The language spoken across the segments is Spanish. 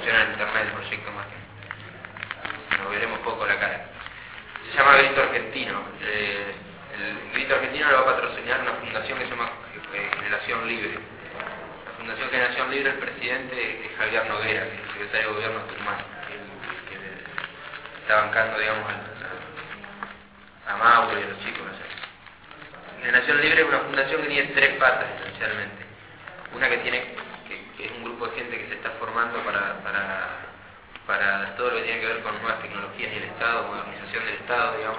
promocionar en internet el proyecto más que nos veremos poco la cara. Se llama Grito Argentino. El Grito Argentino lo va a patrocinar una fundación que se llama Generación Libre. La Fundación Generación Libre, el presidente es Javier Noguera, que es el secretario de Gobierno de Tucumán, que está bancando, digamos, a Mauro y a los chicos allá. Generación Libre es una fundación que tiene tres patas esencialmente. Una que es un grupo de gente que se está formando para todo lo que tiene que ver con nuevas tecnologías y el Estado, modernización del Estado, digamos,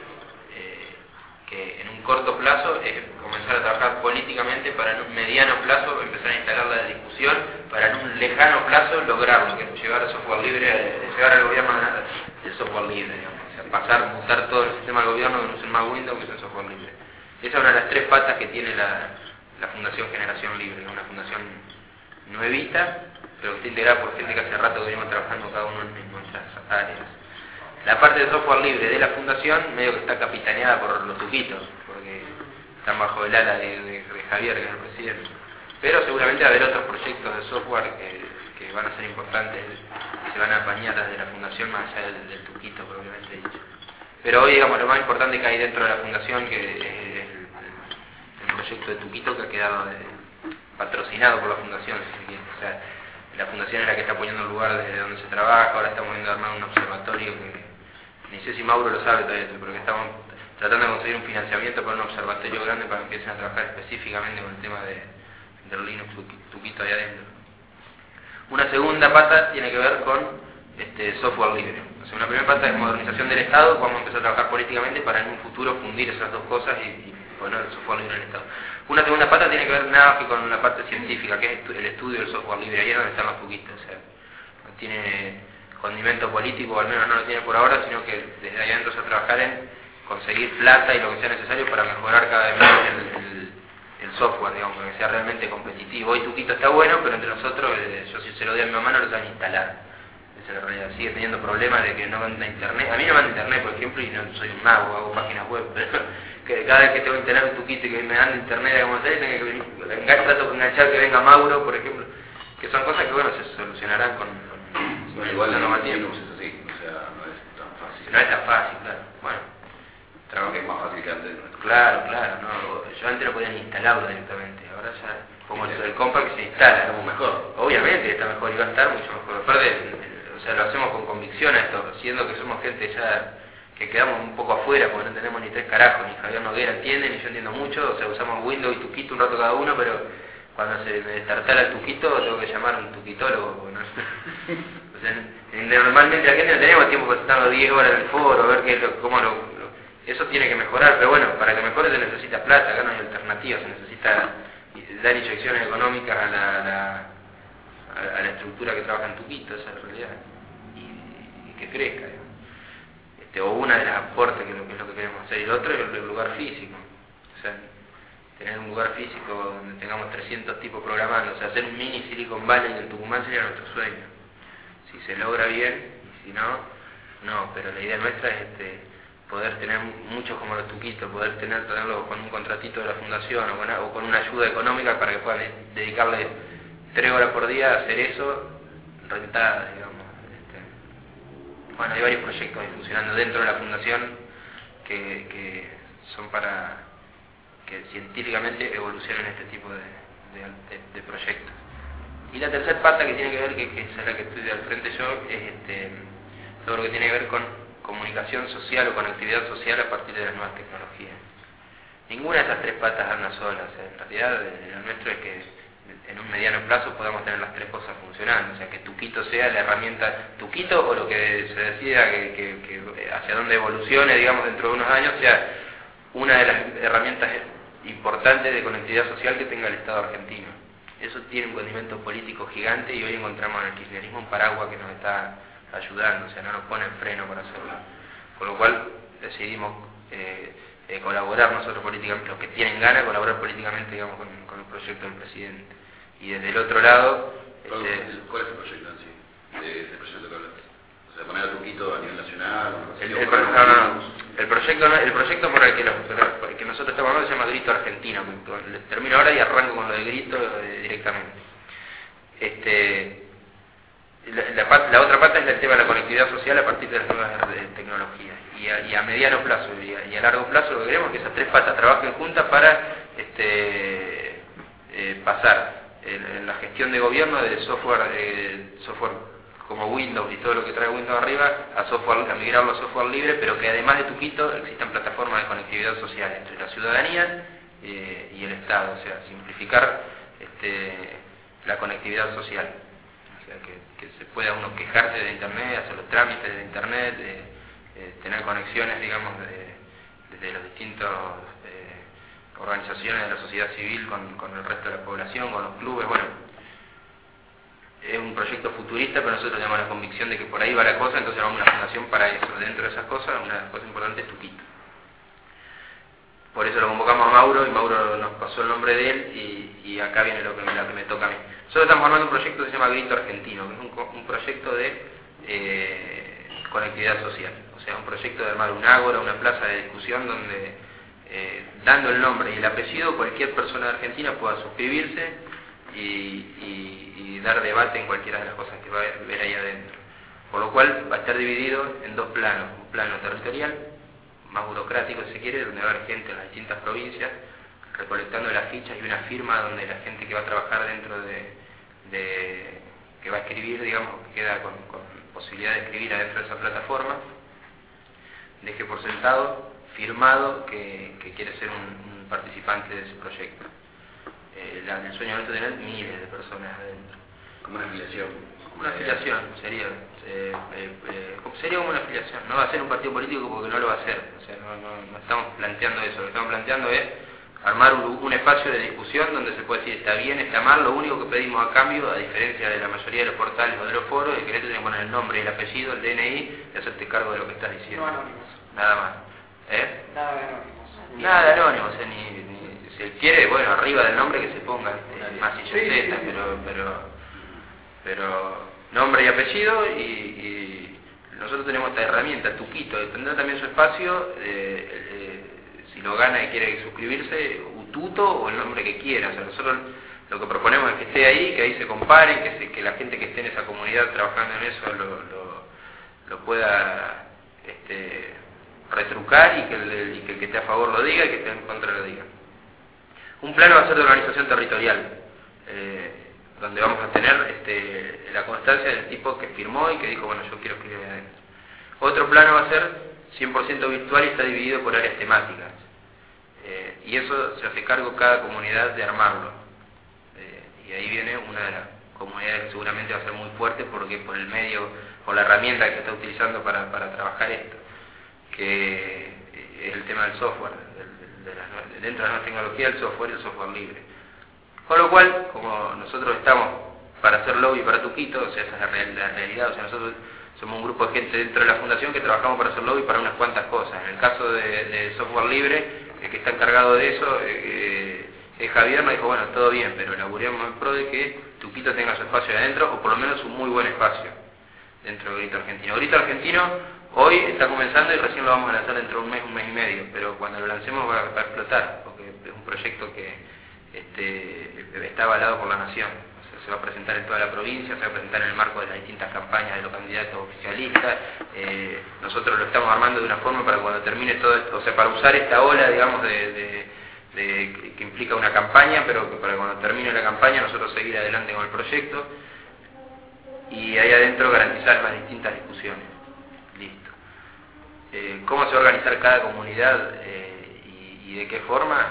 que en un corto plazo es comenzar a trabajar políticamente para en un mediano plazo empezar a instalar la discusión, para en un lejano plazo lograrlo, que es llevar el software libre, llevar al gobierno el software libre, digamos, o sea, mutar todo el sistema del gobierno que no use más Windows que es el software libre. Esa es una de las tres patas que tiene la Fundación Generación Libre, una fundación nuevita, pero que está integrada por gente que hace rato que venimos trabajando cada uno en nuestras áreas. La parte de software libre de la fundación medio que está capitaneada por los tuquitos, porque están bajo el ala de Javier, que es el presidente. Pero seguramente va a haber otros proyectos de software que van a ser importantes y se van a apañar desde la fundación más allá del tuquito propiamente dicho. Pero hoy, digamos, lo más importante que hay dentro de la fundación, que es el proyecto de tuquito que ha quedado patrocinado por la fundación, si se quiere. O sea, la fundación es la que está poniendo el lugar desde donde se trabaja. Ahora estamos viendo armar un observatorio que ni sé si Mauro lo sabe todavía, pero que estamos tratando de conseguir un financiamiento para un observatorio grande para que empiecen a trabajar específicamente con el tema del Linux tuquito ahí adentro. Una segunda pata tiene que ver con software libre. O sea, una primera pata es modernización del Estado, vamos a empezar a trabajar políticamente para en un futuro fundir esas dos cosas y poner el software libre en el Estado. Una segunda pata tiene que ver nada más que con la parte científica, que es el estudio del software libre. Ahí es donde están los tuquitos. O sea, no tiene condimento político, o al menos no lo tiene por ahora, sino que desde ahí adentro se va a trabajar en conseguir plata y lo que sea necesario para mejorar cada vez más el software, digamos, para que sea realmente competitivo. Hoy tuquito está bueno, pero entre nosotros, yo si se lo doy a mi mamá no lo saben instalar. Esa es la realidad. Sigue teniendo problemas de que no manda internet. A mí no manda internet, por ejemplo, y no soy un mago, hago páginas web, pero que cada vez que tengo que instalar un tuquito y que me anda internet, digamos, tengo que venir, trato de enganchar que venga Mauro, por ejemplo, que son cosas que, bueno, se solucionarán con bueno, igual la normativa no es así, o sea, no es tan fácil. No es tan fácil, claro. Bueno, trabajo que es más fácil que antes. Claro, no, yo antes no podía ni instalarlo directamente, ahora ya como el compact se instala. Está mejor. Obviamente está mejor y va a estar mucho mejor. Aparte, o sea, lo hacemos con convicción a esto, siendo que somos gente ya que quedamos un poco afuera porque no tenemos ni tres carajos, ni Javier Noguera entiende, ni yo entiendo mucho, o sea, usamos Windows y tuquito un rato cada uno, pero cuando se me destartala el tuquito tengo que llamar a un tuquitólogo, ¿no? O sea, normalmente la gente no tenemos tiempo para estar 10 horas en el foro, ver eso tiene que mejorar, pero bueno, para que mejore se necesita plata, acá no hay alternativas, se necesita dar inyecciones económicas a la estructura que trabaja en tuquito, esa es la realidad, y que crezca, digamos. O una de las aportes que es lo que queremos hacer, y el otro es el lugar físico, o sea, tener un lugar físico donde tengamos 300 tipos programando, o sea, hacer un mini Silicon Valley en Tucumán sería nuestro sueño. Si se logra bien, y si no, no, pero la idea nuestra es poder tener muchos como los tuquitos, poder tenerlo con un contratito de la fundación o con una ayuda económica para que puedan dedicarle 3 horas por día a hacer eso, rentada, digamos. Bueno, hay varios proyectos ahí funcionando dentro de la fundación que son para que científicamente evolucionen este tipo de proyectos. Y la tercera pata que tiene que ver, que es la que estoy al frente yo, es todo lo que tiene que ver con comunicación social o conectividad social a partir de las nuevas tecnologías. Ninguna de esas tres patas anda sola, o sea, en realidad lo nuestro es que en un mediano plazo podamos tener las tres cosas funcionando, o sea, que tuquito sea la herramienta, tuquito o lo que se decida que hacia dónde evolucione, digamos, dentro de unos años, sea una de las herramientas importantes de conectividad social que tenga el Estado argentino. Eso tiene un condimento político gigante y hoy encontramos en el kirchnerismo un paraguas que nos está ayudando, o sea, no nos pone freno para hacerlo. Con lo cual decidimos colaborar nosotros políticamente, los que tienen ganas, colaborar políticamente, digamos, con el proyecto del presidente. Y desde el otro lado... ¿Cuál es el proyecto en sí? De ese proyecto que hablaste. O sea, poner a tuquito a nivel nacional. El proyecto por el que nosotros estamos hablando se llama Grito Argentino. Termino ahora y arranco con lo de Grito directamente. la otra pata es el tema de la conectividad social a partir de las nuevas tecnologías. Y a mediano plazo y a largo plazo lo que queremos es que esas tres patas trabajen juntas para pasar en la gestión de gobierno de software como Windows y todo lo que trae Windows arriba a migrarlo a software libre, pero que además de Tuquito existan plataformas de conectividad social entre la ciudadanía y el Estado, o sea, simplificar la conectividad social. O sea, que se pueda uno quejarse de Internet, hacer los trámites de Internet, tener conexiones, digamos, desde los distintos organizaciones de la sociedad civil con el resto de la población, con los clubes. Bueno, es un proyecto futurista, pero nosotros tenemos la convicción de que por ahí va la cosa, entonces vamos a una fundación para eso. Dentro de esas cosas, una cosa importante es Tuquito. Por eso lo convocamos a Mauro, y Mauro nos pasó el nombre de él, y acá viene lo que me toca a mí. Nosotros estamos armando un proyecto que se llama Grito Argentino, que es un proyecto de conectividad social. O sea, un proyecto de armar un ágora, una plaza de discusión donde, dando el nombre y el apellido, cualquier persona de Argentina pueda suscribirse y dar debate en cualquiera de las cosas que va a ver ahí adentro. Por lo cual va a estar dividido en dos planos: un plano territorial, más burocrático si se quiere, donde va a haber gente en las distintas provincias recolectando las fichas y una firma donde la gente que va a trabajar dentro que va a escribir, digamos, que queda con posibilidad de escribir adentro de esa plataforma, deje por sentado, firmado, que quiere ser un participante de ese proyecto. El sueño nuestro es tener miles de personas adentro. Como una afiliación. Como una afiliación, sería como una afiliación. No va a ser un partido político porque no lo va a hacer. O sea, no estamos planteando eso. Lo que estamos planteando es armar un espacio de discusión donde se puede decir está bien, está mal. Lo único que pedimos a cambio, a diferencia de la mayoría de los portales o de los foros, es que le tenés que poner el nombre, el apellido, el DNI y hacerte cargo de lo que estás diciendo. No anónimos. Nada más. Nada de anónimos. Nada de anónimos, o sea, si él quiere, bueno, arriba del nombre que se ponga más y Z, pero nombre y apellido, y nosotros tenemos esta herramienta, Tuquito, tendrá también su espacio, si lo gana y quiere suscribirse, Ututo o el nombre que quiera. O sea, nosotros lo que proponemos es que esté ahí, que ahí se comparen, que la gente que esté en esa comunidad trabajando en eso lo pueda retrucar, y que el que esté a favor lo diga y que esté en contra lo diga. Un plano va a ser de organización territorial, donde vamos a tener la constancia del tipo que firmó y que dijo, bueno, yo quiero escribir ahí adentro. Otro plano va a ser 100% virtual y está dividido por áreas temáticas. Y eso se hace cargo cada comunidad de armarlo. Y ahí viene una de las comunidades que seguramente va a ser muy fuerte, porque por el medio, por la herramienta que se está utilizando para trabajar esto, que es el tema del software, dentro de la nueva tecnología, el software libre. Con lo cual, como nosotros estamos para hacer lobby para Tuquito, o sea, esa es la realidad, o sea, nosotros somos un grupo de gente dentro de la fundación que trabajamos para hacer lobby para unas cuantas cosas. En el caso de software libre, el que está encargado de eso es Javier. Nos dijo, bueno, todo bien, pero laburemos en pro de que Tuquito tenga su espacio de adentro, o por lo menos un muy buen espacio dentro de Grito Argentino. Grito Argentino hoy está comenzando y recién lo vamos a lanzar dentro de un mes y medio, pero cuando lo lancemos va a explotar, porque es un proyecto que está avalado por la Nación. O sea, se va a presentar en toda la provincia, se va a presentar en el marco de las distintas campañas de los candidatos oficialistas. Nosotros lo estamos armando de una forma para cuando termine todo esto, o sea, para usar esta ola, digamos, que implica una campaña, pero que para cuando termine la campaña nosotros seguir adelante con el proyecto, y ahí adentro garantizar las distintas discusiones. Listo. ¿Cómo se va a organizar cada comunidad y de qué forma?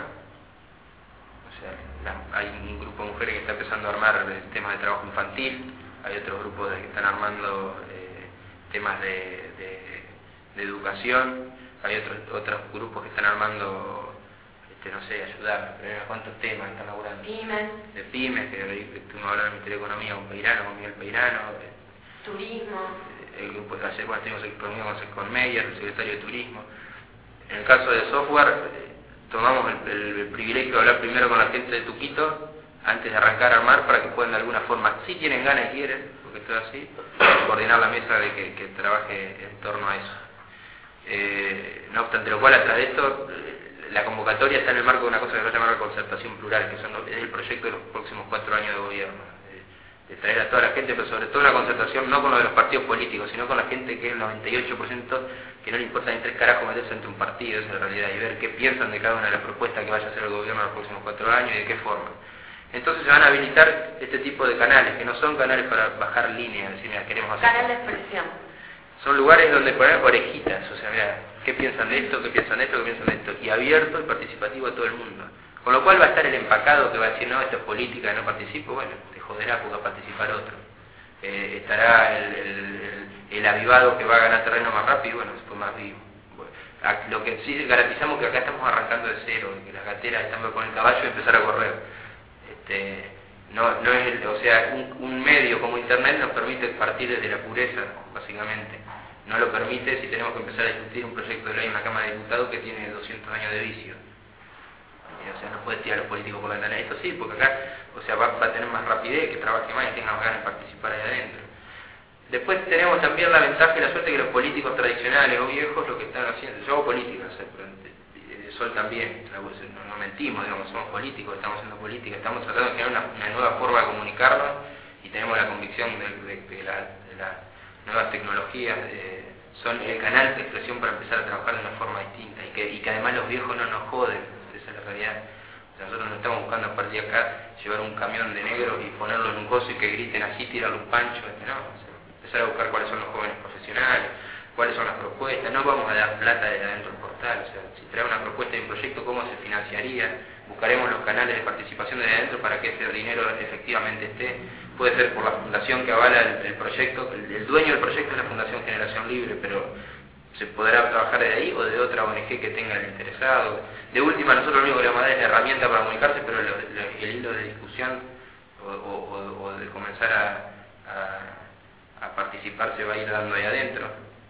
O sea, hay un grupo de mujeres que está empezando a armar temas de trabajo infantil, hay otros grupos que están armando temas de educación, hay otros grupos que están armando, no sé, ayudar, ¿cuántos temas están laburando? Pymes. De pymes, que estuvimos hablando del Ministerio de Economía con Miguel Peirano. Turismo. El grupo de ayer, bueno, estuvimos reunidos con Meyer, el secretario de Turismo. En el caso de software, tomamos el privilegio de hablar primero con la gente de Tuquito, antes de arrancar a armar, para que puedan de alguna forma, si tienen ganas y quieren, porque esto es así, coordinar la mesa de que trabaje en torno a eso. No obstante lo cual, atrás de esto, la convocatoria está en el marco de una cosa que se llama concertación plural, que es el proyecto de los próximos 4 años de gobierno. de traer a toda la gente, pero sobre todo una concertación no con lo de los partidos políticos, sino con la gente que es el 98% que no le importa ni 3 carajos meterse entre un partido, esa es la realidad, y ver qué piensan de cada una de las propuestas que vaya a hacer el gobierno en los próximos 4 años y de qué forma. Entonces se van a habilitar este tipo de canales, que no son canales para bajar líneas, decir, mira, queremos hacer... Canal de expresión. Son lugares donde poner orejitas, o sea, mira, qué piensan de esto, qué piensan de esto, qué piensan de esto, y abierto y participativo a todo el mundo. Con lo cual va a estar el empacado que va a decir, no, esto es política, no participo, bueno, te joderá porque va a participar otro. Estará el avivado que va a ganar terreno más rápido, bueno, se fue más vivo. Bueno, lo que sí garantizamos que acá estamos arrancando de cero, que las gateras están por el caballo y empezar a correr. No es o sea, un medio como internet nos permite partir desde la pureza, básicamente. No lo permite si tenemos que empezar a discutir un proyecto de ley en la Cámara de Diputados que tiene 200 años de vicio. O sea, no puede tirar a los políticos por la ventana. Esto sí, porque acá, o sea, va a tener más rapidez, que trabaje más y tenga más ganas de participar ahí adentro. Después tenemos también la ventaja y la suerte que los políticos tradicionales o viejos lo que están haciendo, yo hago política, o sea, pero Sol también, no mentimos, digamos, somos políticos, estamos haciendo política, estamos tratando de crear una nueva forma de comunicarnos y tenemos la convicción de que las nuevas tecnologías son el canal de expresión para empezar a trabajar de una forma distinta y que además los viejos no nos joden, esa es la realidad. O sea, nosotros no estamos buscando a partir de acá llevar un camión de negros y ponerlo en un coso y que griten así, tirarle un pancho, no, o sea, empezar a buscar cuáles son los jóvenes profesionales, cuáles son las propuestas, no vamos a dar plata de adentro del portal, o sea, si trae una propuesta y un proyecto, ¿cómo se financiaría? Buscaremos los canales de participación de adentro para que ese dinero efectivamente esté, puede ser por la fundación que avala el proyecto, el dueño del proyecto es la Fundación Generación Libre, pero se podrá trabajar de ahí o de otra ONG que tenga el interesado. De última, nosotros lo único que le vamos a dar es la herramienta para comunicarse, pero el hilo de discusión o de comenzar a participar se va a ir dando ahí adentro.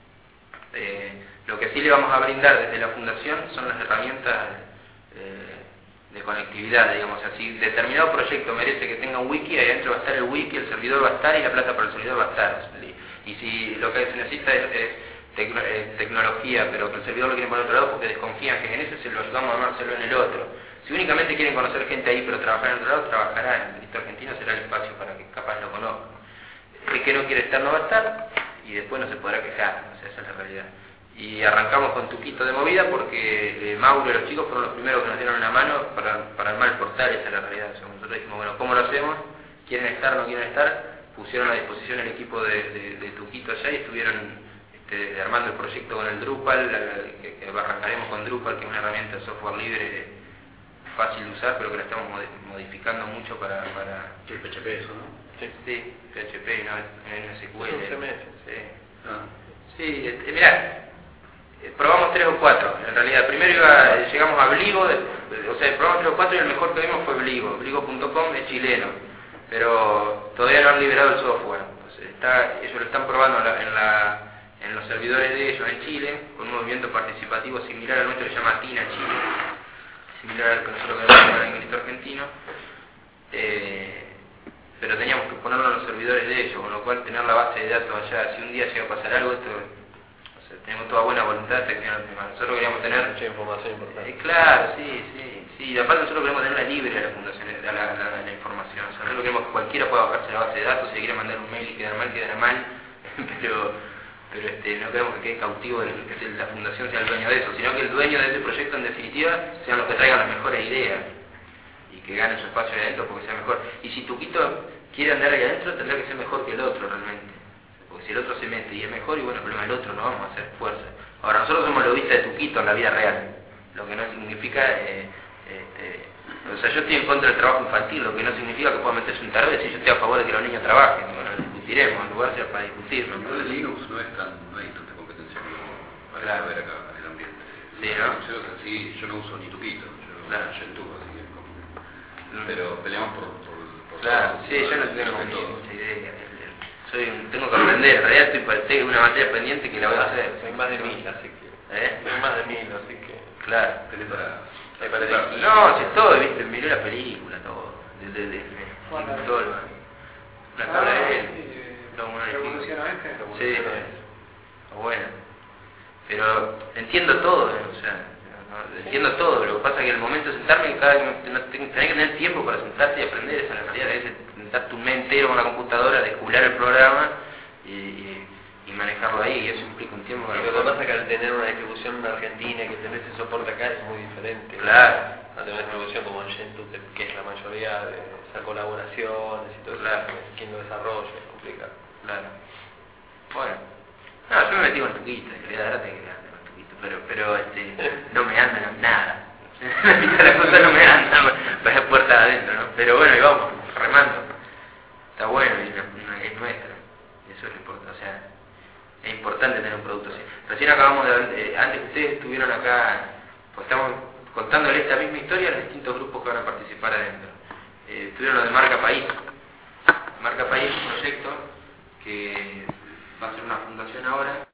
Lo que sí le vamos a brindar desde la fundación son las herramientas de conectividad, digamos así. Determinado proyecto merece que tenga un wiki, ahí adentro va a estar el wiki, el servidor va a estar y la plata para el servidor va a estar. Y si lo que se necesita es tecnología, pero que el servidor lo quieren poner otro lado porque desconfían que en ese se lo ayudamos a armárselo en el otro. Si únicamente quieren conocer gente ahí pero trabajar en otro lado, trabajará. En Listo Argentino será el espacio para que capaz lo conozcan. El que no quiere estar no va a estar y después no se podrá quejar, o sea, esa es la realidad. Y arrancamos con Tuquito de movida porque Mauro y los chicos fueron los primeros que nos dieron una mano para armar el portal, esa es la realidad. O sea, nosotros dijimos, bueno, ¿cómo lo hacemos? ¿Quieren estar, no quieren estar? Pusieron a disposición el equipo de Tuquito allá y estuvieron armando el proyecto con el Drupal, que arrancaremos con Drupal, que es una herramienta de software libre fácil de usar, pero que la estamos modificando mucho para... El PHP eso, ¿no? Sí, PHP y no SQL. Es un CMS. Sí. Ah. Sí, mirá, probamos 3 o 4, en realidad. Primero llegamos a Bligo, o sea, probamos 3 o 4 y el mejor que vimos fue Bligo. Bligo.com es chileno, pero todavía no han liberado el software. Entonces, ellos lo están probando en los servidores de ellos en Chile, con un movimiento participativo similar al nuestro que se llama TINA Chile, similar al que nosotros queremos hacer en Listo Argentino. Pero teníamos que ponerlo en los servidores de ellos, con lo cual tener la base de datos allá, si un día llega a pasar algo, esto, o sea, tenemos toda buena voluntad de que nosotros queríamos tener mucha información importante. claro, sí, y aparte nosotros queremos tenerla libre a la fundación, a la información, o sea, nosotros queremos que cualquiera pueda bajarse la base de datos, si quiere mandar un mail y quedar mal, pero no queremos que quede cautivo que la fundación sea el dueño de eso, sino que el dueño de ese proyecto en definitiva sean los que traigan las mejores ideas y que ganen su espacio ahí adentro porque sea mejor. Y si Tuquito quiere andar ahí adentro, tendrá que ser mejor que el otro realmente. Porque si el otro se mete y es mejor, y bueno, el problema del otro, no vamos a hacer fuerza. Ahora, nosotros somos lobistas de Tuquito en la vida real, lo que no significa... o sea, yo estoy en contra del trabajo infantil, lo que no significa que pueda meterse un tarde, si yo estoy a favor de que los niños trabajen, bueno, lo discutiremos, en lugar sea para discutirlo. Lo de Linux no hay tanta competencia como para ver acá en el ambiente. Sí, ¿no? Sí, yo no uso ni Tuquito, yo claro. YouTube, así que pero peleamos por claro, todo, sí, yo no tengo todo. mucha idea. Tengo que aprender, en realidad tengo una materia pendiente que la voy a hacer. Hay más de 1000, así que... Hay más de 1000, así que... Claro. Tenés para... No, si todo, viste, miré la película, todo. Todo una tabla de él. ¿Revolución oeste? Sí, bueno. Pero entiendo todo, o sea, entiendo todo. Lo que pasa es que el momento de sentarme, tenés que tener tiempo para sentarte y aprender, esa es la realidad. sentarte un mes entero con la computadora, descular el programa y manejarlo ahí, y eso implica un tiempo. Lo que pasa es que al tener una distribución en Argentina y que tenés ese soporte acá es muy diferente. Claro. Al tener una distribución como en Gentoo, que es la mayoría de esas colaboraciones y todo Claro. eso, quien lo desarrolla, es complicado. Claro. Bueno. No, yo me metí con Tuquito, en realidad ahora te quedaste con Tuquito, pero no me andan nada. La mitad de las cosas no me andan, para puertas adentro, ¿no? Pero bueno, y vamos, remando. Está bueno y es nuestro. Eso es lo importante, o sea, es importante tener un producto así. Recién acabamos de ver, antes que ustedes estuvieron acá, pues estamos contándole esta misma historia a los distintos grupos que van a participar adentro. Estuvieron los de Marca País. Marca País es un proyecto que va a ser una fundación ahora,